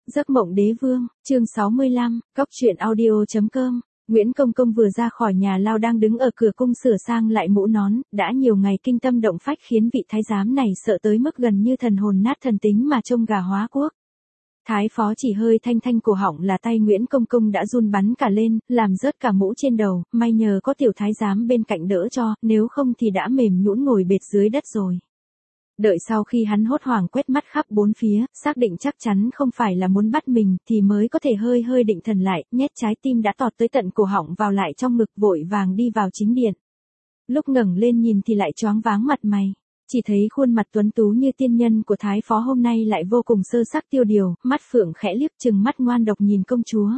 Giấc mộng đế vương, chương 65, Cóc truyện audio.com. Nguyễn Công Công vừa ra khỏi nhà lao đang đứng ở cửa cung sửa sang lại mũ nón, đã nhiều ngày kinh tâm động phách khiến vị thái giám này sợ tới mức gần như thần hồn nát thần tính mà trông gà hóa quốc. Thái phó chỉ hơi thanh thanh cổ họng là tay Nguyễn Công Công đã run bắn cả lên, làm rớt cả mũ trên đầu, may nhờ có tiểu thái giám bên cạnh đỡ cho, nếu không thì đã mềm nhũn ngồi bệt dưới đất rồi. Đợi sau khi hắn hốt hoảng quét mắt khắp bốn phía, xác định chắc chắn không phải là muốn bắt mình, thì mới có thể hơi hơi định thần lại, nhét trái tim đã tọt tới tận cổ họng vào lại trong ngực, vội vàng đi vào chính điện. Lúc ngẩng lên nhìn thì lại choáng váng mặt mày. Chỉ thấy khuôn mặt tuấn tú như tiên nhân của thái phó hôm nay lại vô cùng sơ sắc tiêu điều, mắt phượng khẽ liếc chừng mắt ngoan độc nhìn công chúa.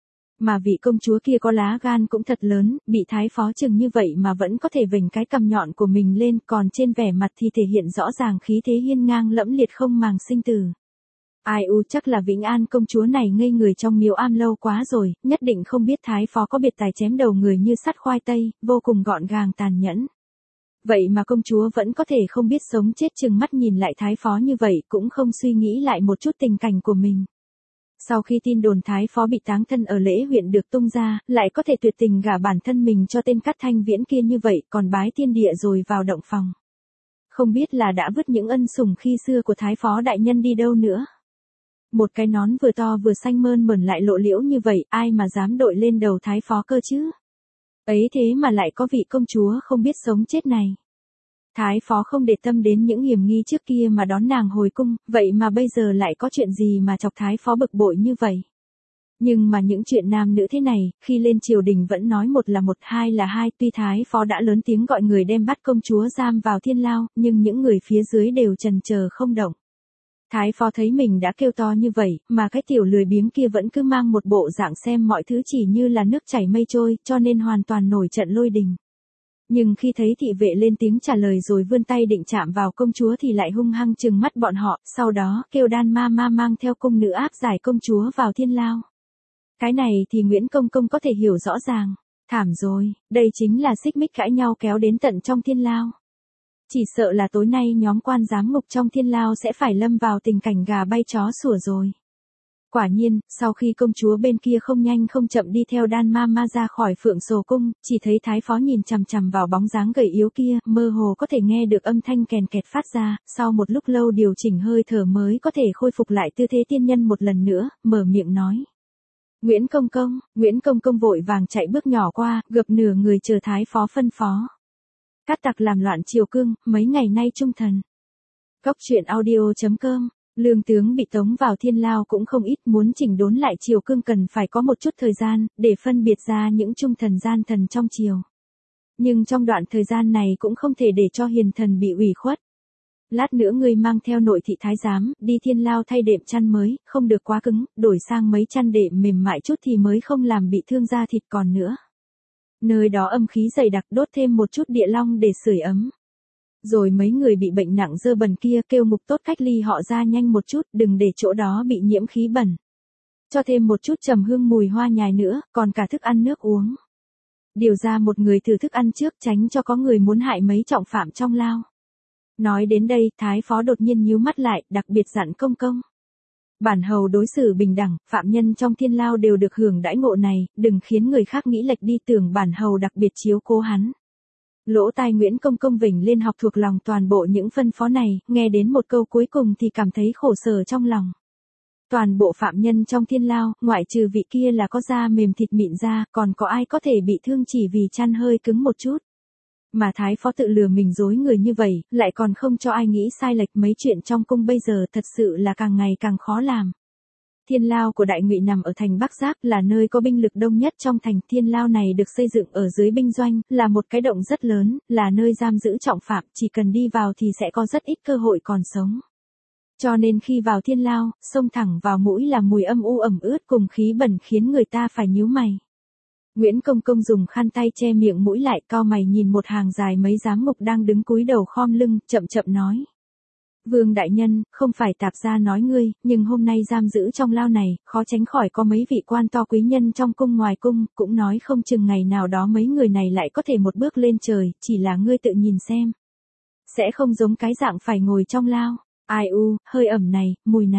Mà vị công chúa kia có lá gan cũng thật lớn, bị thái phó chừng như vậy mà vẫn có thể vểnh cái cằm nhọn của mình lên, còn trên vẻ mặt thì thể hiện rõ ràng khí thế hiên ngang lẫm liệt không màng sinh tử. Ai u, chắc là Vĩnh An công chúa này ngây người trong miếu am lâu quá rồi, nhất định không biết thái phó có biệt tài chém đầu người như sắt khoai tây, vô cùng gọn gàng tàn nhẫn. Vậy mà công chúa vẫn có thể không biết sống chết chừng mắt nhìn lại thái phó như vậy, cũng không suy nghĩ lại một chút tình cảnh của mình. Sau khi tin đồn thái phó bị táng thân ở Lễ huyện được tung ra, lại có thể tuyệt tình gả bản thân mình cho tên Cát Thanh Viễn kia như vậy, còn bái tiên địa rồi vào động phòng. Không biết là đã vứt những ân sủng khi xưa của thái phó đại nhân đi đâu nữa. Một cái nón vừa to vừa xanh mơn mởn lại lộ liễu như vậy, ai mà dám đội lên đầu thái phó cơ chứ? Ấy thế mà lại có vị công chúa không biết sống chết này. Thái phó không để tâm đến những hiểm nghi trước kia mà đón nàng hồi cung, vậy mà bây giờ lại có chuyện gì mà chọc thái phó bực bội như vậy. Nhưng mà những chuyện nam nữ thế này, khi lên triều đình vẫn nói một là một, hai là hai, tuy thái phó đã lớn tiếng gọi người đem bắt công chúa giam vào thiên lao, nhưng những người phía dưới đều chần chờ không động. Thái phó thấy mình đã kêu to như vậy, mà cái tiểu lười biếng kia vẫn cứ mang một bộ dạng xem mọi thứ chỉ như là nước chảy mây trôi, cho nên hoàn toàn nổi trận lôi đình. Nhưng khi thấy thị vệ lên tiếng trả lời rồi vươn tay định chạm vào công chúa thì lại hung hăng trừng mắt bọn họ, sau đó kêu đan ma ma mang theo cung nữ áp giải công chúa vào thiên lao. Cái này thì Nguyễn Công Công có thể hiểu rõ ràng. Thảm rồi, đây chính là xích mích cãi nhau kéo đến tận trong thiên lao. Chỉ sợ là tối nay nhóm quan giám ngục trong thiên lao sẽ phải lâm vào tình cảnh gà bay chó sủa rồi. Quả nhiên, sau khi công chúa bên kia không nhanh không chậm đi theo đan ma ma ra khỏi Phượng Sồ cung, chỉ thấy thái phó nhìn chằm chằm vào bóng dáng gầy yếu kia, mơ hồ có thể nghe được âm thanh kèn kẹt phát ra, sau một lúc lâu điều chỉnh hơi thở mới có thể khôi phục lại tư thế tiên nhân một lần nữa, mở miệng nói. Nguyễn Công Công vội vàng chạy bước nhỏ qua, gập nửa người chờ thái phó phân phó. Cát tặc làm loạn triều cương, mấy ngày nay trung thần. Cóc truyện audio.com. Lương tướng bị tống vào thiên lao cũng không ít, muốn chỉnh đốn lại triều cương cần phải có một chút thời gian, để phân biệt ra những trung thần gian thần trong triều. Nhưng trong đoạn thời gian này cũng không thể để cho hiền thần bị ủy khuất. Lát nữa ngươi mang theo nội thị thái giám, đi thiên lao thay đệm chăn mới, không được quá cứng, đổi sang mấy chăn đệm mềm mại chút thì mới không làm bị thương da thịt còn nữa. Nơi đó âm khí dày đặc, đốt thêm một chút địa long để sưởi ấm. Rồi mấy người bị bệnh nặng dơ bẩn kia kêu ngục tốt cách ly họ ra nhanh một chút, đừng để chỗ đó bị nhiễm khí bẩn. Cho thêm một chút trầm hương mùi hoa nhài nữa, còn cả thức ăn nước uống. Điều ra một người thử thức ăn trước, tránh cho có người muốn hại mấy trọng phạm trong lao. Nói đến đây, thái phó đột nhiên nhíu mắt lại, đặc biệt dặn Công Công. Bản hầu đối xử bình đẳng, phạm nhân trong thiên lao đều được hưởng đãi ngộ này, đừng khiến người khác nghĩ lệch đi tưởng bản hầu đặc biệt chiếu cố hắn. Lỗ tai Nguyễn Công Công vểnh lên học thuộc lòng toàn bộ những phân phó này, nghe đến một câu cuối cùng thì cảm thấy khổ sở trong lòng. Toàn bộ phạm nhân trong thiên lao, ngoại trừ vị kia là có da mềm thịt mịn ra, còn có ai có thể bị thương chỉ vì chăn hơi cứng một chút. Mà thái phó tự lừa mình dối người như vậy, lại còn không cho ai nghĩ sai lệch, mấy chuyện trong cung bây giờ thật sự là càng ngày càng khó làm. Thiên lao của Đại Ngụy nằm ở thành Bắc Giáp, là nơi có binh lực đông nhất trong thành. Thiên lao này được xây dựng ở dưới binh doanh, là một cái động rất lớn, là nơi giam giữ trọng phạm, chỉ cần đi vào thì sẽ có rất ít cơ hội còn sống. Cho nên khi vào thiên lao, xông thẳng vào mũi là mùi âm u ẩm ướt cùng khí bẩn khiến người ta phải nhíu mày. Nguyễn Công Công dùng khăn tay che miệng mũi lại, cau mày nhìn một hàng dài mấy giám ngục đang đứng cúi đầu khom lưng, chậm chậm nói. Vương đại nhân, không phải tạp gia nói ngươi, nhưng hôm nay giam giữ trong lao này, khó tránh khỏi có mấy vị quan to quý nhân trong cung ngoài cung, cũng nói không chừng ngày nào đó mấy người này lại có thể một bước lên trời, chỉ là ngươi tự nhìn xem. Sẽ không giống cái dạng phải ngồi trong lao. Ai u, hơi ẩm này, mùi này.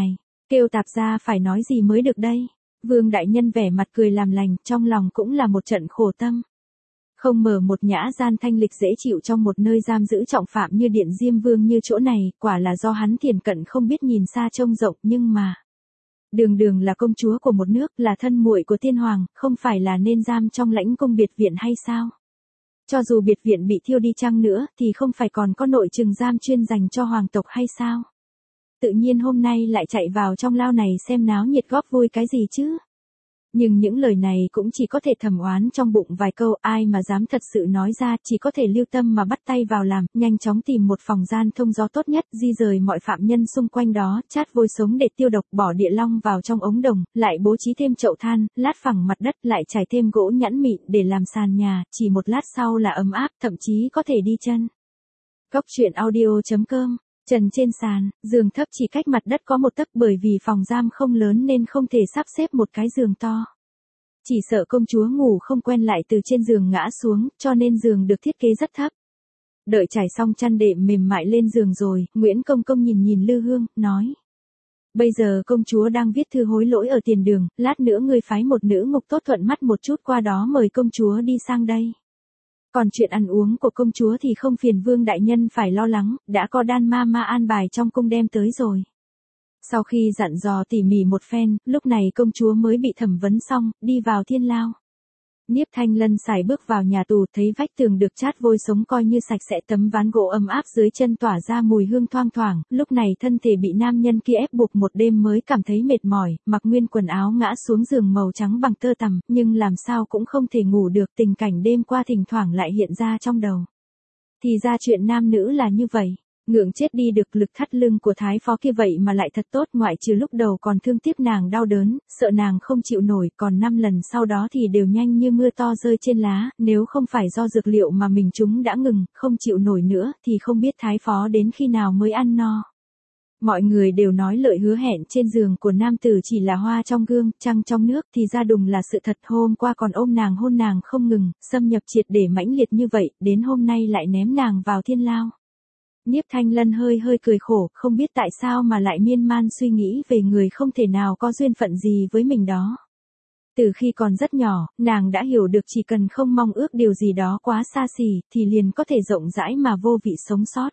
Kêu tạp gia phải nói gì mới được đây. Vương đại nhân vẻ mặt cười làm lành, trong lòng cũng là một trận khổ tâm. Không mở một nhã gian thanh lịch dễ chịu trong một nơi giam giữ trọng phạm như Điện Diêm Vương như chỗ này, quả là do hắn thiền cận không biết nhìn xa trông rộng, nhưng mà đường đường là công chúa của một nước, là thân muội của tiên hoàng, không phải là nên giam trong lãnh cung biệt viện hay sao? Cho dù biệt viện bị thiêu đi chăng nữa, thì không phải còn có nội trừng giam chuyên dành cho hoàng tộc hay sao? Tự nhiên hôm nay lại chạy vào trong lao này xem náo nhiệt góp vui cái gì chứ? Nhưng những lời này cũng chỉ có thể thầm oán trong bụng vài câu, ai mà dám thật sự nói ra, chỉ có thể lưu tâm mà bắt tay vào làm, nhanh chóng tìm một phòng gian thông gió tốt nhất, di rời mọi phạm nhân xung quanh đó, chát vôi sống để tiêu độc, bỏ địa long vào trong ống đồng, lại bố trí thêm chậu than, lát phẳng mặt đất, lại trải thêm gỗ nhẵn mịn để làm sàn nhà, chỉ một lát sau là ấm áp, thậm chí có thể đi chân. Cốc truyện audio.com. Trần trên sàn, giường thấp chỉ cách mặt đất có một tấc, bởi vì phòng giam không lớn nên không thể sắp xếp một cái giường to. Chỉ sợ công chúa ngủ không quen lại từ trên giường ngã xuống, cho nên giường được thiết kế rất thấp. Đợi trải xong chăn đệm mềm mại lên giường rồi, Nguyễn Công Công nhìn Lư Hương, nói. Bây giờ công chúa đang viết thư hối lỗi ở tiền đường, lát nữa ngươi phái một nữ ngục tốt thuận mắt một chút qua đó mời công chúa đi sang đây. Còn chuyện ăn uống của công chúa thì không phiền Vương đại nhân phải lo lắng, đã có đan ma an bài trong cung đem tới rồi. Sau khi dặn dò tỉ mỉ một phen, lúc này công chúa mới bị thẩm vấn xong, đi vào thiên lao. Niếp Thanh Lân sải bước vào nhà tù, thấy vách tường được chát vôi sống coi như sạch sẽ, tấm ván gỗ ấm áp dưới chân tỏa ra mùi hương thoang thoảng, lúc này thân thể bị nam nhân kia ép buộc một đêm mới cảm thấy mệt mỏi, mặc nguyên quần áo ngã xuống giường màu trắng bằng tơ tằm, nhưng làm sao cũng không thể ngủ được, tình cảnh đêm qua thỉnh thoảng lại hiện ra trong đầu. Thì ra chuyện nam nữ là như vậy. Ngượng chết đi được, lực thắt lưng của thái phó kia vậy mà lại thật tốt, ngoại trừ lúc đầu còn thương tiếc nàng đau đớn, sợ nàng không chịu nổi, còn 5 lần sau đó thì đều nhanh như mưa to rơi trên lá, nếu không phải do dược liệu mà mình chúng đã ngừng, không chịu nổi nữa, thì không biết thái phó đến khi nào mới ăn no. Mọi người đều nói lời hứa hẹn trên giường của nam tử chỉ là hoa trong gương, trăng trong nước, thì ra đùng là sự thật. Hôm qua còn ôm nàng hôn nàng không ngừng, xâm nhập triệt để mãnh liệt như vậy, đến hôm nay lại ném nàng vào thiên lao. Niếp Thanh Lân hơi cười khổ, không biết tại sao mà lại miên man suy nghĩ về người không thể nào có duyên phận gì với mình đó. Từ khi còn rất nhỏ, nàng đã hiểu được chỉ cần không mong ước điều gì đó quá xa xỉ, thì liền có thể rộng rãi mà vô vị sống sót.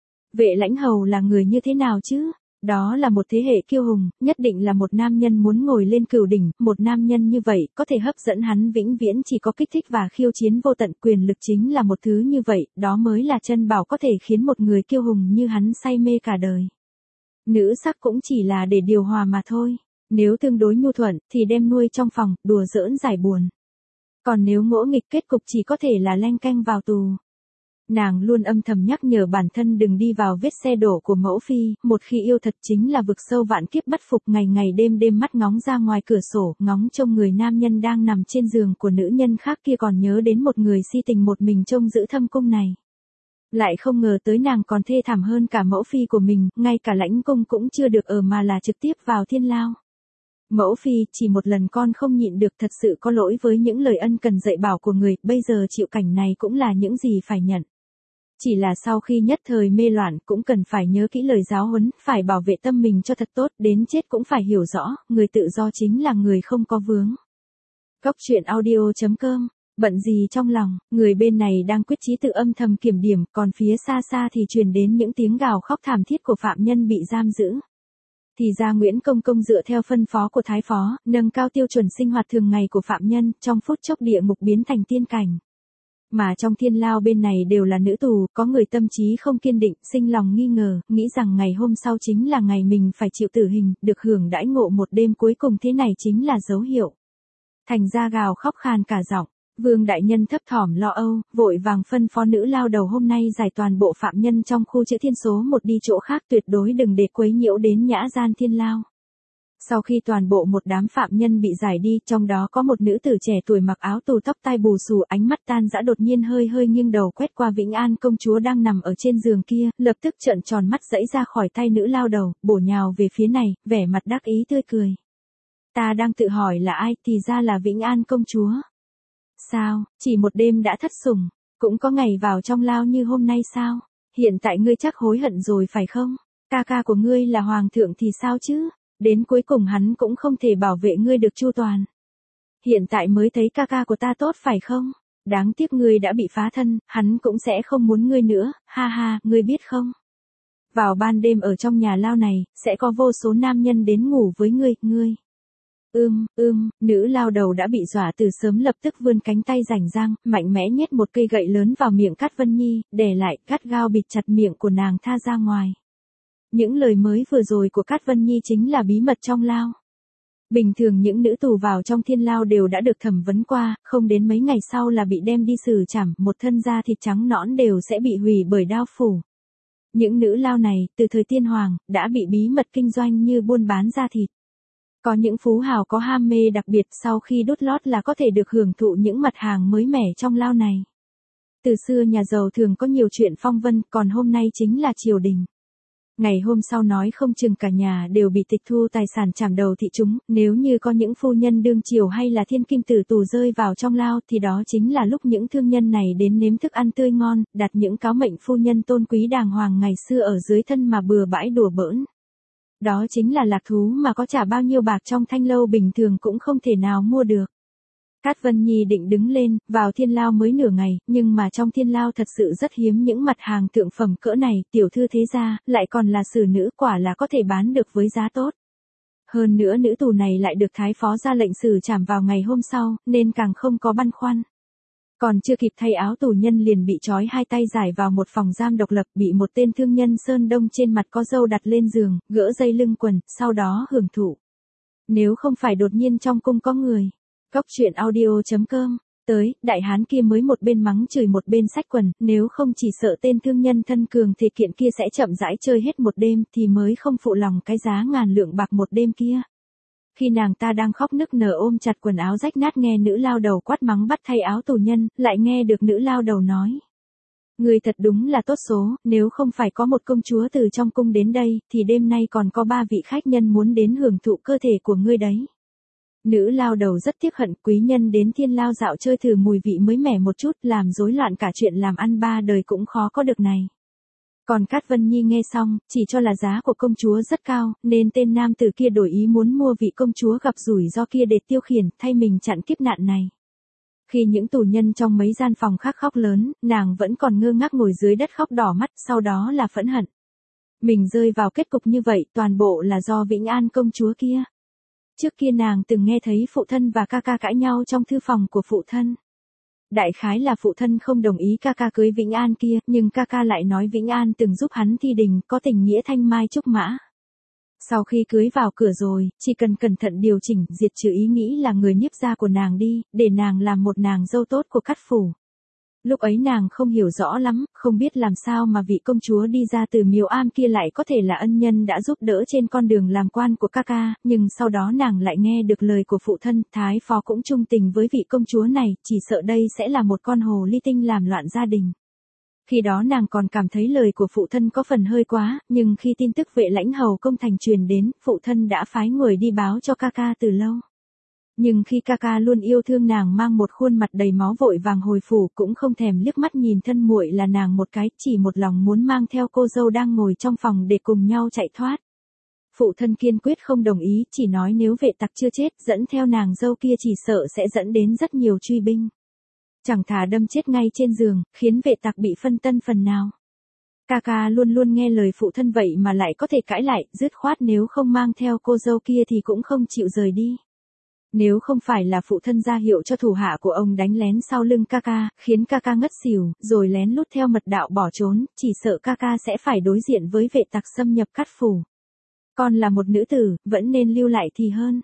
Vệ Lãnh Hầu là người như thế nào chứ? Đó là một thế hệ kiêu hùng, nhất định là một nam nhân muốn ngồi lên cửu đỉnh, một nam nhân như vậy, có thể hấp dẫn hắn vĩnh viễn chỉ có kích thích và khiêu chiến vô tận, quyền lực chính là một thứ như vậy, đó mới là chân bảo có thể khiến một người kiêu hùng như hắn say mê cả đời. Nữ sắc cũng chỉ là để điều hòa mà thôi, nếu tương đối nhu thuận, thì đem nuôi trong phòng, đùa giỡn giải buồn. Còn nếu ngỗ nghịch, kết cục chỉ có thể là leng keng vào tù. Nàng luôn âm thầm nhắc nhở bản thân đừng đi vào vết xe đổ của mẫu phi, một khi yêu thật chính là vực sâu vạn kiếp bất phục, ngày đêm mắt ngóng ra ngoài cửa sổ, ngóng trông người nam nhân đang nằm trên giường của nữ nhân khác kia, còn nhớ đến một người si tình một mình trông giữ thâm cung này. Lại không ngờ tới nàng còn thê thảm hơn cả mẫu phi của mình, ngay cả lãnh cung cũng chưa được ở mà là trực tiếp vào thiên lao. Mẫu phi, chỉ một lần con không nhịn được, thật sự có lỗi với những lời ân cần dạy bảo của người, bây giờ chịu cảnh này cũng là những gì phải nhận. Chỉ là sau khi nhất thời mê loạn cũng cần phải nhớ kỹ lời giáo huấn, phải bảo vệ tâm mình cho thật tốt, đến chết cũng phải hiểu rõ, người tự do chính là người không có vướng. Cốc truyện audio.com. Bận gì trong lòng, người bên này đang quyết chí tự âm thầm kiểm điểm, còn phía xa thì truyền đến những tiếng gào khóc thảm thiết của phạm nhân bị giam giữ. Thì ra Nguyễn Công Công dựa theo phân phó của thái phó, nâng cao tiêu chuẩn sinh hoạt thường ngày của phạm nhân, trong phút chốc địa ngục biến thành tiên cảnh. Mà trong thiên lao bên này đều là nữ tù, có người tâm trí không kiên định, sinh lòng nghi ngờ, nghĩ rằng ngày hôm sau chính là ngày mình phải chịu tử hình, được hưởng đãi ngộ một đêm cuối cùng thế này chính là dấu hiệu. Thành ra gào khóc khan cả giọng. Vương đại nhân thấp thỏm lo âu, vội vàng phân phó nữ lao đầu hôm nay giải toàn bộ phạm nhân trong khu Chữ Thiên số 1 đi chỗ khác, tuyệt đối đừng để quấy nhiễu đến nhã gian thiên lao. Sau khi toàn bộ một đám phạm nhân bị giải đi, trong đó có một nữ tử trẻ tuổi mặc áo tù, tóc tai bù xù, ánh mắt tan dã, đột nhiên hơi nghiêng đầu quét qua Vĩnh An công chúa đang nằm ở trên giường kia, lập tức trợn tròn mắt giãy ra khỏi tay nữ lao đầu, bổ nhào về phía này, vẻ mặt đắc ý tươi cười. Ta đang tự hỏi là ai, thì ra là Vĩnh An công chúa. Sao, chỉ một đêm đã thất sủng, cũng có ngày vào trong lao như hôm nay sao? Hiện tại ngươi chắc hối hận rồi phải không? Ca ca của ngươi là hoàng thượng thì sao chứ? Đến cuối cùng hắn cũng không thể bảo vệ ngươi được chu toàn. Hiện tại mới thấy ca ca của ta tốt phải không? Đáng tiếc ngươi đã bị phá thân, hắn cũng sẽ không muốn ngươi nữa, ha ha, ngươi biết không? Vào ban đêm ở trong nhà lao này, sẽ có vô số nam nhân đến ngủ với ngươi. Nữ lao đầu đã bị dọa từ sớm, lập tức vươn cánh tay rảnh rang, mạnh mẽ nhét một cây gậy lớn vào miệng Cát Vân Nhi, để lại, gắt gao bịt chặt miệng của nàng tha ra ngoài. Những lời mới vừa rồi của Cát Vân Nhi chính là bí mật trong lao. Bình thường những nữ tù vào trong thiên lao đều đã được thẩm vấn qua, không đến mấy ngày sau là bị đem đi xử trảm, một thân da thịt trắng nõn đều sẽ bị hủy bởi đao phủ. Những nữ lao này, từ thời tiên hoàng, đã bị bí mật kinh doanh như buôn bán da thịt. Có những phú hào có ham mê đặc biệt sau khi đốt lót là có thể được hưởng thụ những mặt hàng mới mẻ trong lao này. Từ xưa nhà giàu thường có nhiều chuyện phong vân, còn hôm nay chính là triều đình. Ngày hôm sau nói không chừng cả nhà đều bị tịch thu tài sản trảm đầu thị chúng, nếu như có những phu nhân đương triều hay là thiên kim tử tù rơi vào trong lao thì đó chính là lúc những thương nhân này đến nếm thức ăn tươi ngon, đặt những cáo mệnh phu nhân tôn quý đàng hoàng ngày xưa ở dưới thân mà bừa bãi đùa bỡn. Đó chính là lạc thú mà có trả bao nhiêu bạc trong thanh lâu bình thường cũng không thể nào mua được. Cát Vân Nhi định đứng lên, vào thiên lao mới nửa ngày, nhưng mà trong thiên lao thật sự rất hiếm những mặt hàng thượng phẩm cỡ này, tiểu thư thế gia, lại còn là xử nữ, quả là có thể bán được với giá tốt. Hơn nữa nữ tù này lại được thái phó ra lệnh xử trảm vào ngày hôm sau, nên càng không có băn khoăn. Còn chưa kịp thay áo tù nhân liền bị trói hai tay giải vào một phòng giam độc lập, bị một tên thương nhân Sơn Đông trên mặt có râu đặt lên giường, gỡ dây lưng quần, sau đó hưởng thụ. Nếu không phải đột nhiên trong cung có người. Góc truyện audio.com, tới, đại hán kia mới một bên mắng chửi một bên xách quần, nếu không chỉ sợ tên thương nhân thân cường thể kiện kia sẽ chậm rãi chơi hết một đêm thì mới không phụ lòng cái giá ngàn lượng bạc một đêm kia. Khi nàng ta đang khóc nức nở ôm chặt quần áo rách nát nghe nữ lao đầu quát mắng bắt thay áo tù nhân, lại nghe được nữ lao đầu nói. Người thật đúng là tốt số, nếu không phải có một công chúa từ trong cung đến đây, thì đêm nay còn có 3 vị khách nhân muốn đến hưởng thụ cơ thể của ngươi đấy. Nữ lao đầu rất tiếc hận quý nhân đến thiên lao dạo chơi thử mùi vị mới mẻ một chút, làm rối loạn cả chuyện làm ăn 3 đời cũng khó có được này. Còn Cát Vân Nhi nghe xong, chỉ cho là giá của công chúa rất cao, nên tên nam tử kia đổi ý muốn mua vị công chúa gặp rủi ro kia để tiêu khiển, thay mình chặn kiếp nạn này. Khi những tù nhân trong mấy gian phòng khác khóc lớn, nàng vẫn còn ngơ ngác ngồi dưới đất khóc đỏ mắt, sau đó là phẫn hận. Mình rơi vào kết cục như vậy, toàn bộ là do Vĩnh An công chúa kia. Trước kia nàng từng nghe thấy phụ thân và ca ca cãi nhau trong thư phòng của phụ thân. Đại khái là phụ thân không đồng ý ca ca cưới Vĩnh An kia, nhưng ca ca lại nói Vĩnh An từng giúp hắn thi đình, có tình nghĩa thanh mai trúc mã. Sau khi cưới vào cửa rồi, chỉ cần cẩn thận điều chỉnh, diệt trừ ý nghĩ là người nhiếp gia của nàng đi, để nàng làm một nàng dâu tốt của Cát phủ. Lúc ấy nàng không hiểu rõ lắm, không biết làm sao mà vị công chúa đi ra từ miếu am kia lại có thể là ân nhân đã giúp đỡ trên con đường làm quan của ca ca, nhưng sau đó nàng lại nghe được lời của phụ thân, thái phó cũng trung tình với vị công chúa này, chỉ sợ đây sẽ là một con hồ ly tinh làm loạn gia đình. Khi đó nàng còn cảm thấy lời của phụ thân có phần hơi quá, nhưng khi tin tức vệ lãnh hầu công thành truyền đến, phụ thân đã phái người đi báo cho ca ca từ lâu. Nhưng khi ca ca luôn yêu thương nàng mang một khuôn mặt đầy máu vội vàng hồi phủ cũng không thèm liếc mắt nhìn thân muội là nàng một cái, chỉ một lòng muốn mang theo cô dâu đang ngồi trong phòng để cùng nhau chạy thoát. Phụ thân kiên quyết không đồng ý, chỉ nói nếu vệ tặc chưa chết dẫn theo nàng dâu kia chỉ sợ sẽ dẫn đến rất nhiều truy binh. Chẳng thà đâm chết ngay trên giường, khiến vệ tặc bị phân tân phần nào. Ca ca luôn luôn nghe lời phụ thân vậy mà lại có thể cãi lại, dứt khoát nếu không mang theo cô dâu kia thì cũng không chịu rời đi. Nếu không phải là phụ thân ra hiệu cho thủ hạ của ông đánh lén sau lưng ca ca, khiến ca ca ngất xỉu, rồi lén lút theo mật đạo bỏ trốn, chỉ sợ ca ca sẽ phải đối diện với vệ tặc xâm nhập Cát phủ. Con là một nữ tử, vẫn nên lưu lại thì hơn.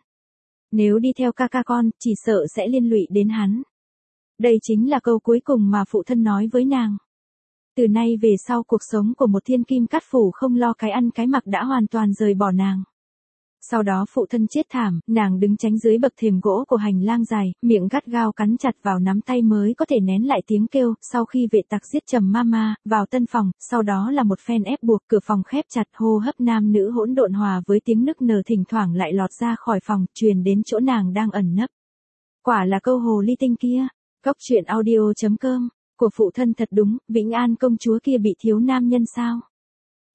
Nếu đi theo ca ca con, chỉ sợ sẽ liên lụy đến hắn. Đây chính là câu cuối cùng mà phụ thân nói với nàng. Từ nay về sau cuộc sống của một thiên kim Cát phủ không lo cái ăn cái mặc đã hoàn toàn rời bỏ nàng. Sau đó phụ thân chết thảm, nàng đứng tránh dưới bậc thềm gỗ của hành lang dài, miệng gắt gao cắn chặt vào nắm tay mới có thể nén lại tiếng kêu, sau khi vệ tặc giết Trầm Mama, vào tân phòng, sau đó là một phen ép buộc, cửa phòng khép chặt, hô hấp nam nữ hỗn độn hòa với tiếng nức nở thỉnh thoảng lại lọt ra khỏi phòng, truyền đến chỗ nàng đang ẩn nấp. Quả là câu hồ ly tinh kia. Góc truyện audio.com, của phụ thân thật đúng, Vĩnh An công chúa kia bị thiếu nam nhân sao?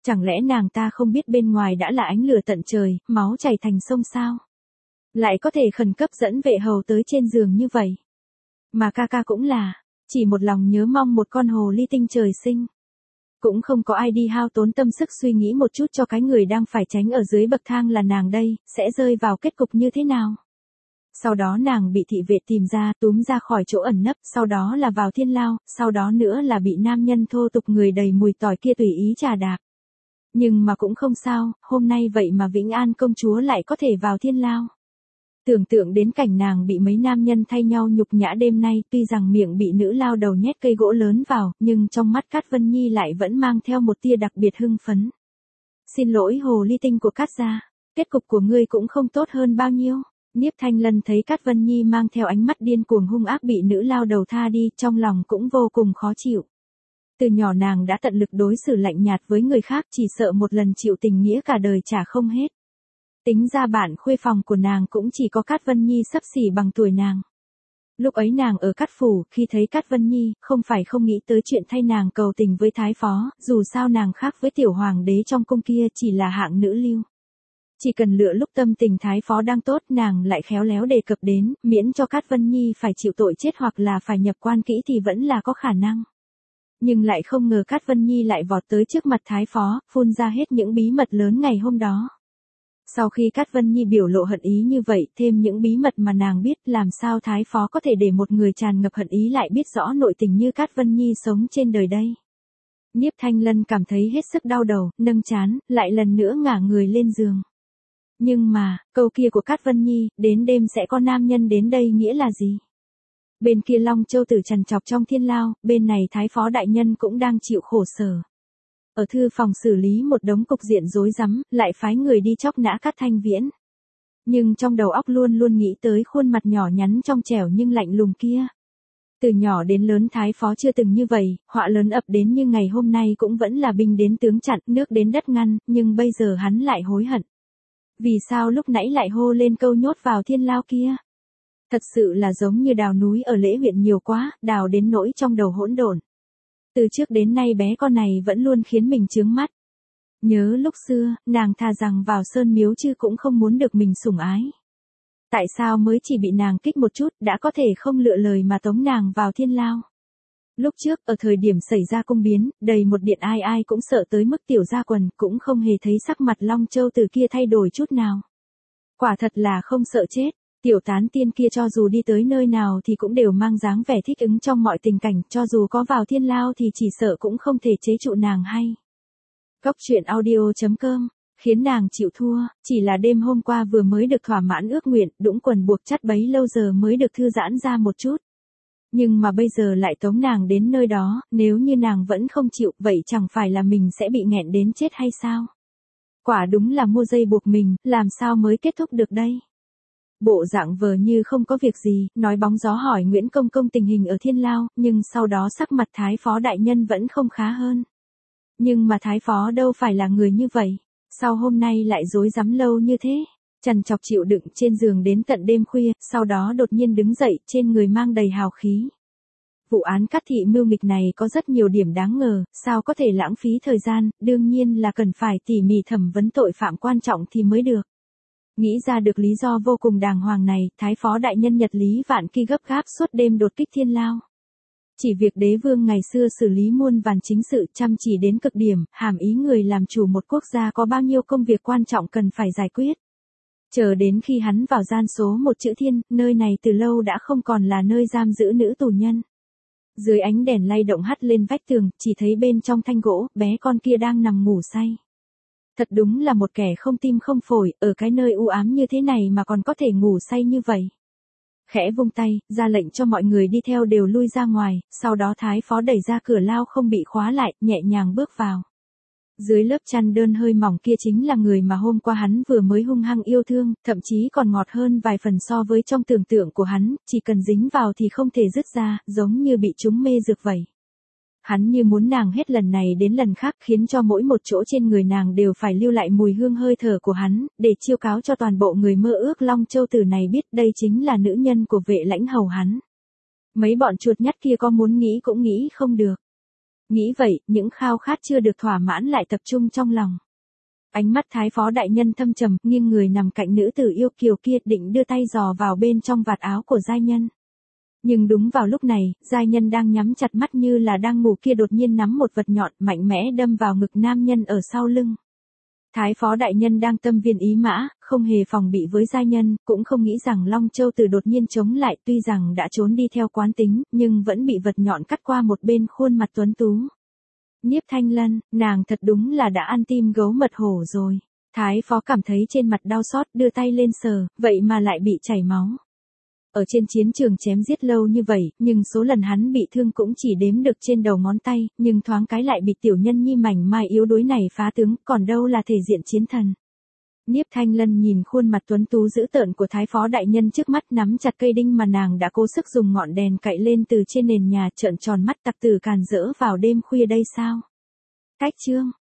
Chẳng lẽ nàng ta không biết bên ngoài đã là ánh lửa tận trời, máu chảy thành sông sao? Lại có thể khẩn cấp dẫn vệ hầu tới trên giường như vậy. Mà ca ca cũng là, chỉ một lòng nhớ mong một con hồ ly tinh trời sinh. Cũng không có ai đi hao tốn tâm sức suy nghĩ một chút cho cái người đang phải tránh ở dưới bậc thang là nàng đây, sẽ rơi vào kết cục như thế nào. Sau đó nàng bị thị vệ tìm ra, túm ra khỏi chỗ ẩn nấp, sau đó là vào thiên lao, sau đó nữa là bị nam nhân thô tục người đầy mùi tỏi kia tùy ý trà đạp. Nhưng mà cũng không sao, hôm nay vậy mà Vĩnh An công chúa lại có thể vào thiên lao. Tưởng tượng đến cảnh nàng bị mấy nam nhân thay nhau nhục nhã đêm nay, tuy rằng miệng bị nữ lao đầu nhét cây gỗ lớn vào, nhưng trong mắt Cát Vân Nhi lại vẫn mang theo một tia đặc biệt hưng phấn. Xin lỗi hồ ly tinh của Cát gia, kết cục của ngươi cũng không tốt hơn bao nhiêu. Nhiếp Thanh Lân thấy Cát Vân Nhi mang theo ánh mắt điên cuồng hung ác bị nữ lao đầu tha đi, trong lòng cũng vô cùng khó chịu. Từ nhỏ nàng đã tận lực đối xử lạnh nhạt với người khác, chỉ sợ một lần chịu tình nghĩa cả đời trả không hết. Tính ra bạn khuê phòng của nàng cũng chỉ có Cát Vân Nhi xấp xỉ bằng tuổi nàng. Lúc ấy nàng ở Cát Phủ, khi thấy Cát Vân Nhi, không phải không nghĩ tới chuyện thay nàng cầu tình với Thái Phó, dù sao nàng khác với tiểu hoàng đế trong cung kia chỉ là hạng nữ lưu. Chỉ cần lựa lúc tâm tình Thái Phó đang tốt, nàng lại khéo léo đề cập đến, miễn cho Cát Vân Nhi phải chịu tội chết hoặc là phải nhập quan kỹ thì vẫn là có khả năng. Nhưng lại không ngờ Cát Vân Nhi lại vọt tới trước mặt Thái Phó, phun ra hết những bí mật lớn ngày hôm đó. Sau khi Cát Vân Nhi biểu lộ hận ý như vậy, thêm những bí mật mà nàng biết, làm sao Thái Phó có thể để một người tràn ngập hận ý lại biết rõ nội tình như Cát Vân Nhi sống trên đời đây. Nhiếp Thanh Lân cảm thấy hết sức đau đầu, nâng trán, lại lần nữa ngả người lên giường. Nhưng mà, câu kia của Cát Vân Nhi, đến đêm sẽ có nam nhân đến đây nghĩa là gì? Bên kia Long Châu Tử trằn trọc trong thiên lao, bên này Thái Phó đại nhân cũng đang chịu khổ sở. Ở thư phòng xử lý một đống cục diện rối rắm, lại phái người đi chóc nã Cát Thanh Viễn. Nhưng trong đầu óc luôn luôn nghĩ tới khuôn mặt nhỏ nhắn trong trẻo nhưng lạnh lùng kia. Từ nhỏ đến lớn Thái Phó chưa từng như vậy, họa lớn ập đến như ngày hôm nay cũng vẫn là binh đến tướng chặn, nước đến đất ngăn, nhưng bây giờ hắn lại hối hận. Vì sao lúc nãy lại hô lên câu nhốt vào thiên lao kia? Thật sự là giống như đào núi ở Lễ huyện nhiều quá, đào đến nỗi trong đầu hỗn độn. Từ trước đến nay bé con này vẫn luôn khiến mình chướng mắt. Nhớ lúc xưa, nàng thà rằng vào sơn miếu chứ cũng không muốn được mình sủng ái. Tại sao mới chỉ bị nàng kích một chút đã có thể không lựa lời mà tống nàng vào thiên lao? Lúc trước, ở thời điểm xảy ra cung biến, đầy một điện ai ai cũng sợ tới mức tiểu gia quần, cũng không hề thấy sắc mặt Long Châu Tử kia thay đổi chút nào. Quả thật là không sợ chết. Tiểu tán tiên kia cho dù đi tới nơi nào thì cũng đều mang dáng vẻ thích ứng trong mọi tình cảnh, cho dù có vào thiên lao thì chỉ sợ cũng không thể chế trụ nàng hay. Góc truyện audio.com, khiến nàng chịu thua, chỉ là đêm hôm qua vừa mới được thỏa mãn ước nguyện, đũng quần buộc chắt bấy lâu giờ mới được thư giãn ra một chút. Nhưng mà bây giờ lại tống nàng đến nơi đó, nếu như nàng vẫn không chịu, vậy chẳng phải là mình sẽ bị nghẹn đến chết hay sao? Quả đúng là mua dây buộc mình, làm sao mới kết thúc được đây? Bộ dạng vờ như không có việc gì, nói bóng gió hỏi Nguyễn Công Công tình hình ở thiên lao, nhưng sau đó sắc mặt Thái Phó đại nhân vẫn không khá hơn. Nhưng mà Thái Phó đâu phải là người như vậy, sao hôm nay lại rối rắm lâu như thế? Trằn trọc chịu đựng trên giường đến tận đêm khuya, sau đó đột nhiên đứng dậy, trên người mang đầy hào khí. Vụ án Cát thị mưu nghịch này có rất nhiều điểm đáng ngờ, sao có thể lãng phí thời gian, đương nhiên là cần phải tỉ mỉ thẩm vấn tội phạm quan trọng thì mới được. Nghĩ ra được lý do vô cùng đàng hoàng này, Thái Phó đại nhân Nhật Lý Vạn Kỳ gấp gáp suốt đêm đột kích thiên lao. Chỉ việc đế vương ngày xưa xử lý muôn vàn chính sự chăm chỉ đến cực điểm, hàm ý người làm chủ một quốc gia có bao nhiêu công việc quan trọng cần phải giải quyết. Chờ đến khi hắn vào gian số một chữ thiên, nơi này từ lâu đã không còn là nơi giam giữ nữ tù nhân. Dưới ánh đèn lay động hắt lên vách tường, chỉ thấy bên trong thanh gỗ, bé con kia đang nằm ngủ say. Thật đúng là một kẻ không tim không phổi, ở cái nơi u ám như thế này mà còn có thể ngủ say như vậy. Khẽ vung tay, ra lệnh cho mọi người đi theo đều lui ra ngoài, sau đó Thái Phó đẩy ra cửa lao không bị khóa lại, nhẹ nhàng bước vào. Dưới lớp chăn đơn hơi mỏng kia chính là người mà hôm qua hắn vừa mới hung hăng yêu thương, thậm chí còn ngọt hơn vài phần so với trong tưởng tượng của hắn, chỉ cần dính vào thì không thể dứt ra, giống như bị trúng mê dược vậy. Hắn như muốn nàng hết lần này đến lần khác khiến cho mỗi một chỗ trên người nàng đều phải lưu lại mùi hương hơi thở của hắn, để chiêu cáo cho toàn bộ người mơ ước Long Châu Tử này biết đây chính là nữ nhân của Vệ Lãnh hầu hắn. Mấy bọn chuột nhắt kia có muốn nghĩ cũng nghĩ không được. Nghĩ vậy, những khao khát chưa được thỏa mãn lại tập trung trong lòng. Ánh mắt thái phó đại nhân thâm trầm, nghiêng người nằm cạnh nữ tử yêu kiều kia, định đưa tay dò vào bên trong vạt áo của giai nhân. Nhưng đúng vào lúc này, giai nhân đang nhắm chặt mắt như là đang ngủ kia đột nhiên nắm một vật nhọn mạnh mẽ đâm vào ngực nam nhân ở sau lưng. Thái phó đại nhân đang tâm viên ý mã, không hề phòng bị với giai nhân, cũng không nghĩ rằng Long Châu Tử đột nhiên chống lại, tuy rằng đã trốn đi theo quán tính, nhưng vẫn bị vật nhọn cắt qua một bên khuôn mặt tuấn tú. Niếp Thanh Lân, nàng thật đúng là đã ăn tim gấu mật hổ rồi. Thái phó cảm thấy trên mặt đau xót, đưa tay lên sờ, vậy mà lại bị chảy máu. Ở trên chiến trường chém giết lâu như vậy, nhưng số lần hắn bị thương cũng chỉ đếm được trên đầu ngón tay, nhưng thoáng cái lại bị tiểu nhân nhi mảnh mai yếu đuối này phá tướng, còn đâu là thể diện chiến thần. Niếp Thanh Lân nhìn khuôn mặt tuấn tú dữ tợn của thái phó đại nhân trước mắt, nắm chặt cây đinh mà nàng đã cố sức dùng ngọn đèn cậy lên từ trên nền nhà, trợn tròn mắt, tặc tử càn rỡ vào đêm khuya đây sao? Cách chương